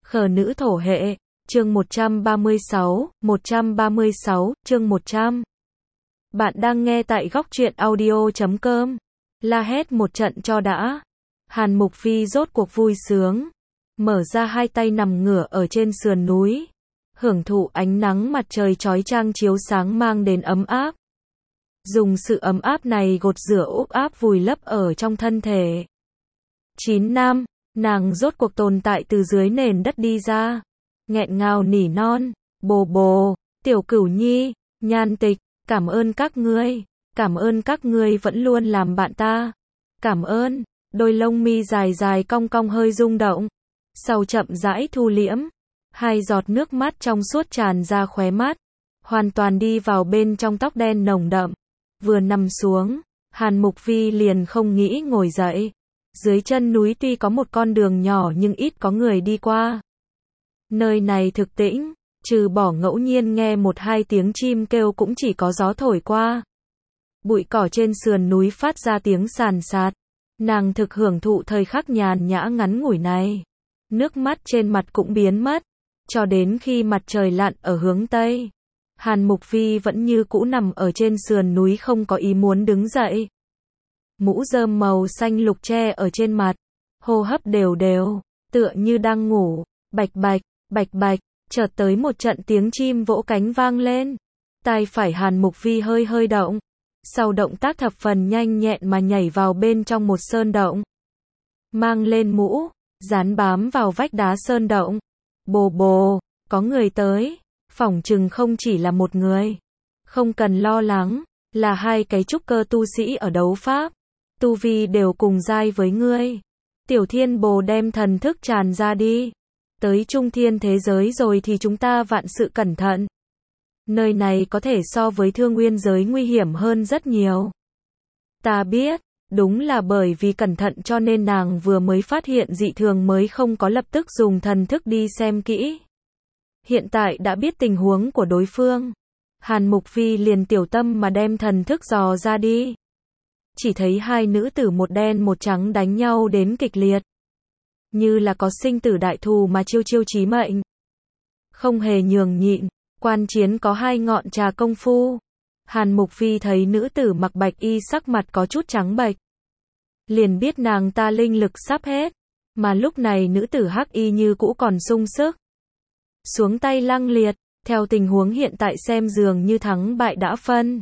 Khờ nữ thổ hệ, chương 136, chương 100. Bạn đang nghe tại góc truyện audio.com. La hét một trận cho đã. Hàn Mục Phi rốt cuộc vui sướng. Mở ra hai tay nằm ngửa ở trên sườn núi. Hưởng thụ ánh nắng mặt trời chói chang chiếu sáng mang đến ấm áp. Dùng sự ấm áp này gột rửa úp áp vùi lấp ở trong thân thể. 9 năm, nàng rốt cuộc tồn tại từ dưới nền đất đi ra. Nghẹn ngào nỉ non, bồ bồ, tiểu cửu nhi, Nhan Tịch, cảm ơn các ngươi vẫn luôn làm bạn ta. Cảm ơn, đôi lông mi dài dài cong cong hơi rung động. Sau chậm rãi thu liễm, hai giọt nước mắt trong suốt tràn ra khóe mắt, hoàn toàn đi vào bên trong tóc đen nồng đậm. Vừa nằm xuống, Hàn Mục Phi liền không nghĩ ngồi dậy. Dưới chân núi tuy có một con đường nhỏ nhưng ít có người đi qua. Nơi này thực tĩnh, trừ bỏ ngẫu nhiên nghe một hai tiếng chim kêu cũng chỉ có gió thổi qua. Bụi cỏ trên sườn núi phát ra tiếng sàn sạt. Nàng thực hưởng thụ thời khắc nhàn nhã ngắn ngủi này. Nước mắt trên mặt cũng biến mất, cho đến khi mặt trời lặn ở hướng Tây. Hàn Mục Phi vẫn như cũ nằm ở trên sườn núi không có ý muốn đứng dậy. Mũ rơm màu xanh lục che ở trên mặt, hô hấp đều đều, tựa như đang ngủ. Bạch bạch, bạch bạch, chợt tới một trận tiếng chim vỗ cánh vang lên. Tai phải Hàn Mục Phi hơi hơi động. Sau động tác thập phần nhanh nhẹn mà nhảy vào bên trong một sơn động. Mang lên mũ, dán bám vào vách đá sơn động. Bồ bồ, có người tới. Phỏng chừng không chỉ là một người. Không cần lo lắng, là hai cái trúc cơ tu sĩ ở đấu pháp. Tu vi đều cùng giai với ngươi. Tiểu Thiên Bồ đem thần thức tràn ra đi. Tới trung thiên thế giới rồi thì chúng ta vạn sự cẩn thận. Nơi này có thể so với Thương Nguyên giới nguy hiểm hơn rất nhiều. Ta biết, đúng là bởi vì cẩn thận cho nên nàng vừa mới phát hiện dị thường mới không có lập tức dùng thần thức đi xem kỹ. Hiện tại đã biết tình huống của đối phương. Hàn Mục Phi liền tiểu tâm mà đem thần thức dò ra đi. Chỉ thấy hai nữ tử một đen một trắng đánh nhau đến kịch liệt. Như là có sinh tử đại thù mà chiêu chiêu chí mệnh. Không hề nhường nhịn, quan chiến có hai ngọn trà công phu. Hàn Mục Phi thấy nữ tử mặc bạch y sắc mặt có chút trắng bệch. Liền biết nàng ta linh lực sắp hết. Mà lúc này nữ tử hắc y như cũ còn sung sức. Xuống tay lăng liệt, theo tình huống hiện tại xem dường như thắng bại đã phân.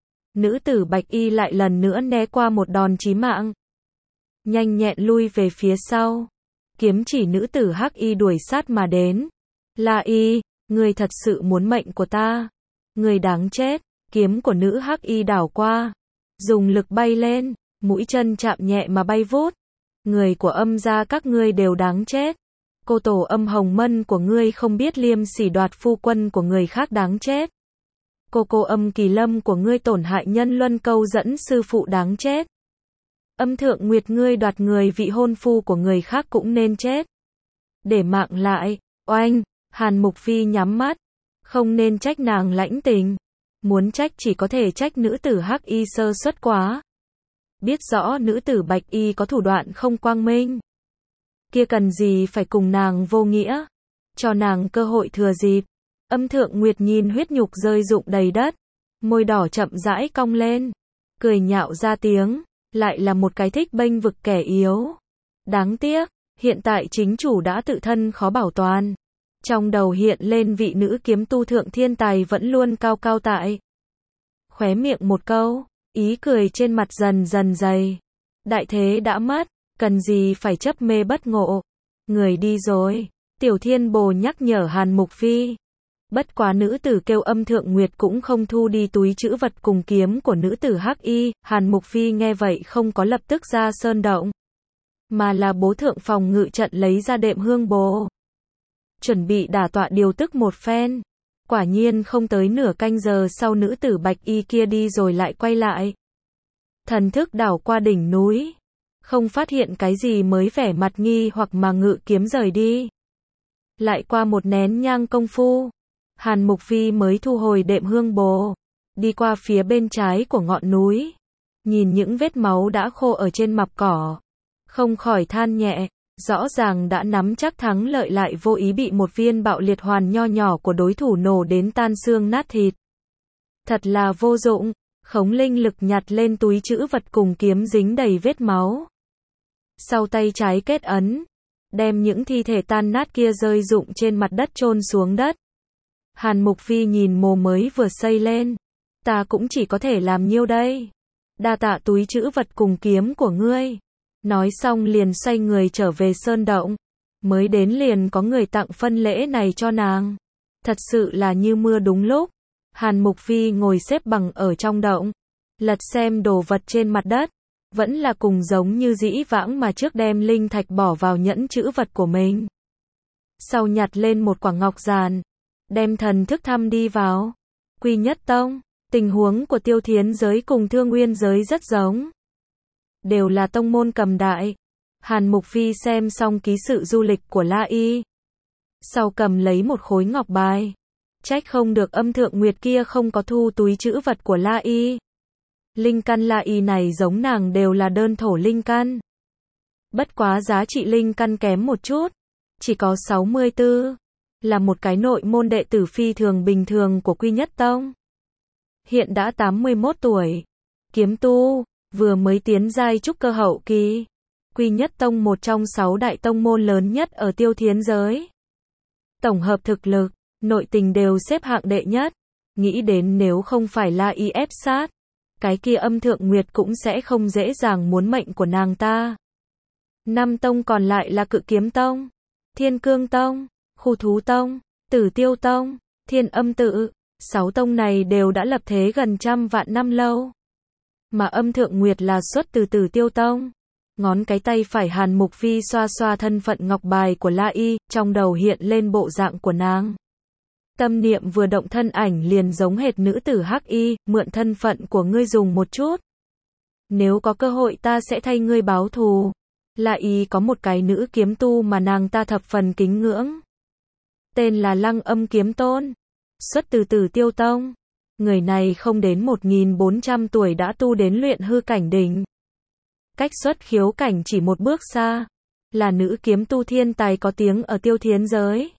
Nữ tử bạch y lại lần nữa né qua một đòn chí mạng. Nhanh nhẹn lui về phía sau. Kiếm chỉ nữ tử hắc y đuổi sát mà đến. La y, người thật sự muốn mệnh của ta. Người đáng chết, kiếm của nữ hắc y đảo qua. Dùng lực bay lên, mũi chân chạm nhẹ mà bay vút. Người của âm gia các ngươi đều đáng chết. Cô tổ Âm Hồng Mân của ngươi không biết liêm sỉ đoạt phu quân của người khác đáng chết. Cô Âm Kỳ Lâm của ngươi tổn hại nhân luân câu dẫn sư phụ đáng chết. Âm Thượng Nguyệt ngươi đoạt người vị hôn phu của người khác cũng nên chết. Để mạng lại, oanh, Hàn Mục Phi nhắm mắt. Không nên trách nàng lãnh tình. Muốn trách chỉ có thể trách nữ tử hắc y sơ suất quá. Biết rõ nữ tử bạch y có thủ đoạn không quang minh. Kia cần gì phải cùng nàng vô nghĩa. Cho nàng cơ hội thừa dịp. Âm Thượng Nguyệt nhìn huyết nhục rơi rụng đầy đất. Môi đỏ chậm rãi cong lên. Cười nhạo ra tiếng. Lại là một cái thích bênh vực kẻ yếu. Đáng tiếc, hiện tại chính chủ đã tự thân khó bảo toàn. Trong đầu hiện lên vị nữ kiếm tu thượng thiên tài vẫn luôn cao cao tại. Khóe miệng một câu, ý cười trên mặt dần dần dày. Đại thế đã mất, cần gì phải chấp mê bất ngộ. Người đi rồi, Tiểu Thiên Bồ nhắc nhở Hàn Mục Phi. Bất quá nữ tử kêu Âm Thượng Nguyệt cũng không thu đi túi trữ vật cùng kiếm của nữ tử hắc y. Hàn Mục Phi nghe vậy không có lập tức ra sơn động. Mà là bố thượng phòng ngự trận lấy ra đệm hương bồ. Chuẩn bị đả tọa điều tức một phen. Quả nhiên không tới nửa canh giờ sau nữ tử bạch y kia đi rồi lại quay lại. Thần thức đảo qua đỉnh núi. Không phát hiện cái gì mới vẻ mặt nghi hoặc mà ngự kiếm rời đi. Lại qua một nén nhang công phu. Hàn Mục Phi mới thu hồi đệm hương bồ. Đi qua phía bên trái của ngọn núi. Nhìn những vết máu đã khô ở trên mặp cỏ. Không khỏi than nhẹ. rõ ràng đã nắm chắc thắng lợi lại vô ý bị một viên bạo liệt hoàn nho nhỏ của đối thủ nổ đến tan xương nát thịt. Thật là vô dụng. Khống linh lực nhặt lên túi trữ vật cùng kiếm dính đầy vết máu. Sau tay trái kết ấn, đem những thi thể tan nát kia rơi rụng trên mặt đất chôn xuống đất. Hàn Mục Phi nhìn mồ mới vừa xây lên. Ta cũng chỉ có thể làm nhiêu đây. Đa tạ túi trữ vật cùng kiếm của ngươi. Nói xong liền xoay người trở về sơn động. Mới đến liền có người tặng phân lễ này cho nàng. Thật sự là như mưa đúng lúc. Hàn Mục Phi ngồi xếp bằng ở trong động. Lật xem đồ vật trên mặt đất. Vẫn là cùng giống như dĩ vãng mà trước đem linh thạch bỏ vào nhẫn trữ vật của mình. Sau nhặt lên một quả ngọc giản. Đem thần thức thăm đi vào. Quy Nhất Tông. Tình huống của Tiêu Thiến giới cùng Thương Nguyên giới rất giống. Đều là tông môn cầm đại. Hàn Mục Phi xem xong ký sự du lịch của La Y. Sau cầm lấy một khối ngọc bài. Trách không được Âm Thượng Nguyệt kia không có thu túi trữ vật của La Y. Linh căn La Y này giống nàng đều là đơn thổ linh căn. Bất quá giá trị linh căn kém một chút. Chỉ có 64. Là một cái nội môn đệ tử phi thường bình thường của Quy Nhất Tông. Hiện đã 81 tuổi. Kiếm tu. Vừa mới tiến giai trúc cơ hậu kỳ. Quy Nhất Tông một trong 6 đại tông môn lớn nhất ở Tiêu Thiến giới. Tổng hợp thực lực, nội tình đều xếp hạng đệ nhất. Nghĩ đến nếu không phải La Y ép sát, cái kia Âm Thượng Nguyệt cũng sẽ không dễ dàng muốn mệnh của nàng ta. 5 tông còn lại là Cự Kiếm Tông, Thiên Cương Tông, Khu Thú Tông, Tử Tiêu Tông, Thiên Âm Tự. 6 tông này đều đã lập thế gần trăm vạn năm lâu. Mà Âm Thượng Nguyệt là xuất từ Tử Tiêu Tông. Ngón cái tay phải Hàn Mục Phi xoa xoa thân phận ngọc bài của La Y, trong đầu hiện lên bộ dạng của nàng. Tâm niệm vừa động thân ảnh liền giống hệt nữ tử Hắc Y, mượn thân phận của ngươi dùng một chút. Nếu có cơ hội ta sẽ thay ngươi báo thù. La Y có một cái nữ kiếm tu mà nàng ta thập phần kính ngưỡng. Tên là Lăng Âm Kiếm Tôn. Xuất từ Tử Tiêu Tông. Người này không đến 1400 tuổi đã tu đến luyện hư cảnh đỉnh. Cách xuất khiếu cảnh chỉ một bước xa. Là nữ kiếm tu thiên tài có tiếng ở Tiêu Thiến giới.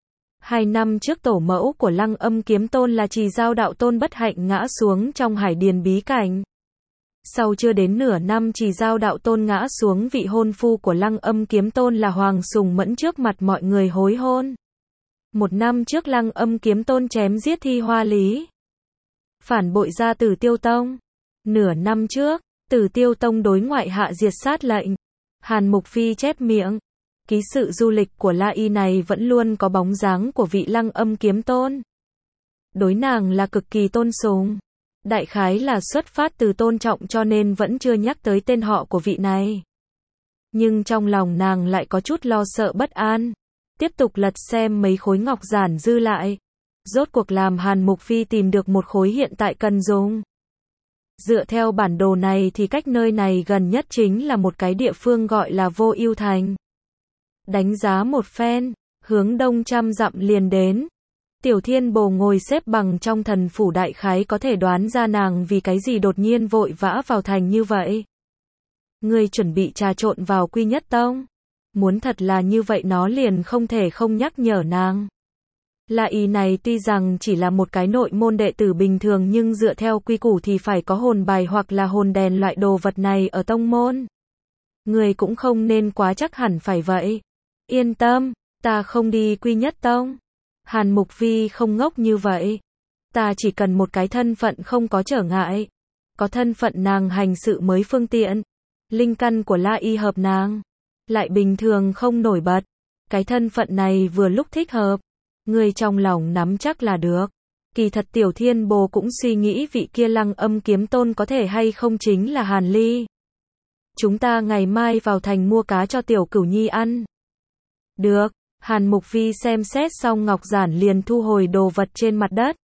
2 năm trước tổ mẫu của Lăng Âm Kiếm Tôn là Trì Giao Đạo Tôn bất hạnh ngã xuống trong hải điền bí cảnh. Sau chưa đến nửa năm Trì Giao Đạo Tôn ngã xuống, vị hôn phu của Lăng Âm Kiếm Tôn là Hoàng Sùng Mẫn trước mặt mọi người hối hôn. 1 năm trước Lăng Âm Kiếm Tôn chém giết Thi Hoa Lý. Phản bội ra Tử Tiêu Tông. Nửa năm trước, Tử Tiêu Tông đối ngoại hạ diệt sát lệnh. Hàn Mục Phi chép miệng. Ký sự du lịch của La Y này vẫn luôn có bóng dáng của vị Lăng Âm Kiếm Tôn. Đối nàng là cực kỳ tôn sùng. Đại khái là xuất phát từ tôn trọng cho nên vẫn chưa nhắc tới tên họ của vị này. Nhưng trong lòng nàng lại có chút lo sợ bất an. Tiếp tục lật xem mấy khối ngọc giản dư lại. Rốt cuộc làm Hàn Mục Phi tìm được một khối hiện tại cần dùng. Dựa theo bản đồ này thì cách nơi này gần nhất chính là một cái địa phương gọi là Vô Ưu Thành. Đánh giá một phen, hướng đông 100 dặm liền đến. Tiểu Thiên Bồ ngồi xếp bằng trong thần phủ đại khái có thể đoán ra nàng vì cái gì đột nhiên vội vã vào thành như vậy. Ngươi chuẩn bị trà trộn vào Quy Nhất Tông. Muốn thật là như vậy nó liền không thể không nhắc nhở nàng. La Y này tuy rằng chỉ là một cái nội môn đệ tử bình thường nhưng dựa theo quy củ thì phải có hồn bài hoặc là hồn đèn loại đồ vật này ở tông môn. Người cũng không nên quá chắc hẳn phải vậy. Yên tâm, ta không đi Quy Nhất Tông. Hàn Mục Phi không ngốc như vậy. Ta chỉ cần một cái thân phận không có trở ngại. Có thân phận nàng hành sự mới phương tiện. Linh căn của La Y hợp nàng. Lại bình thường không nổi bật. Cái thân phận này vừa lúc thích hợp. Người trong lòng nắm chắc là được. Kỳ thật Tiểu Thiên Bồ cũng suy nghĩ vị kia Lăng Âm Kiếm Tôn có thể hay không chính là Hàn Ly. Chúng ta ngày mai vào thành mua cá cho Tiểu Cửu Nhi ăn. Được. Hàn Mục Phi xem xét xong ngọc giản liền thu hồi đồ vật trên mặt đất.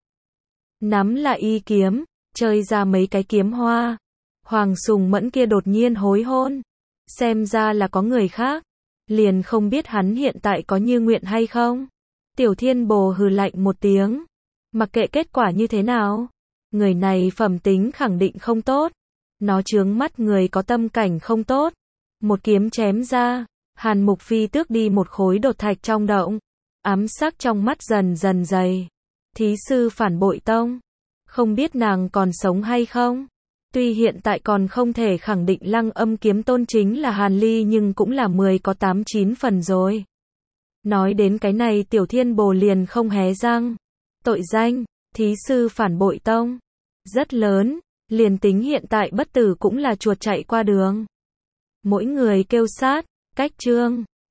Nắm là y kiếm, chơi ra mấy cái kiếm hoa. Hoàng Sùng Mẫn kia đột nhiên hối hôn. Xem ra là có người khác. Liền không biết hắn hiện tại có như nguyện hay không. Tiểu Thiên Bồ hừ lạnh một tiếng. Mặc kệ kết quả như thế nào. Người này phẩm tính khẳng định không tốt. Nó chướng mắt người có tâm cảnh không tốt. Một kiếm chém ra. Hàn Mục Phi tước đi một khối đột thạch trong động. Ám sắc trong mắt dần dần dày. Thí sư phản bội tông. Không biết nàng còn sống hay không? Tuy hiện tại còn không thể khẳng định Lăng Âm Kiếm Tôn chính là Hàn Ly nhưng cũng là 10 có 8-9 phần rồi. Nói đến cái này Tiểu Thiên Bồ liền không hé răng. Tội danh, thí sư phản bội tông. Rất lớn, liền tính hiện tại bất tử cũng là chuột chạy qua đường. Mỗi người kêu sát, cách chương.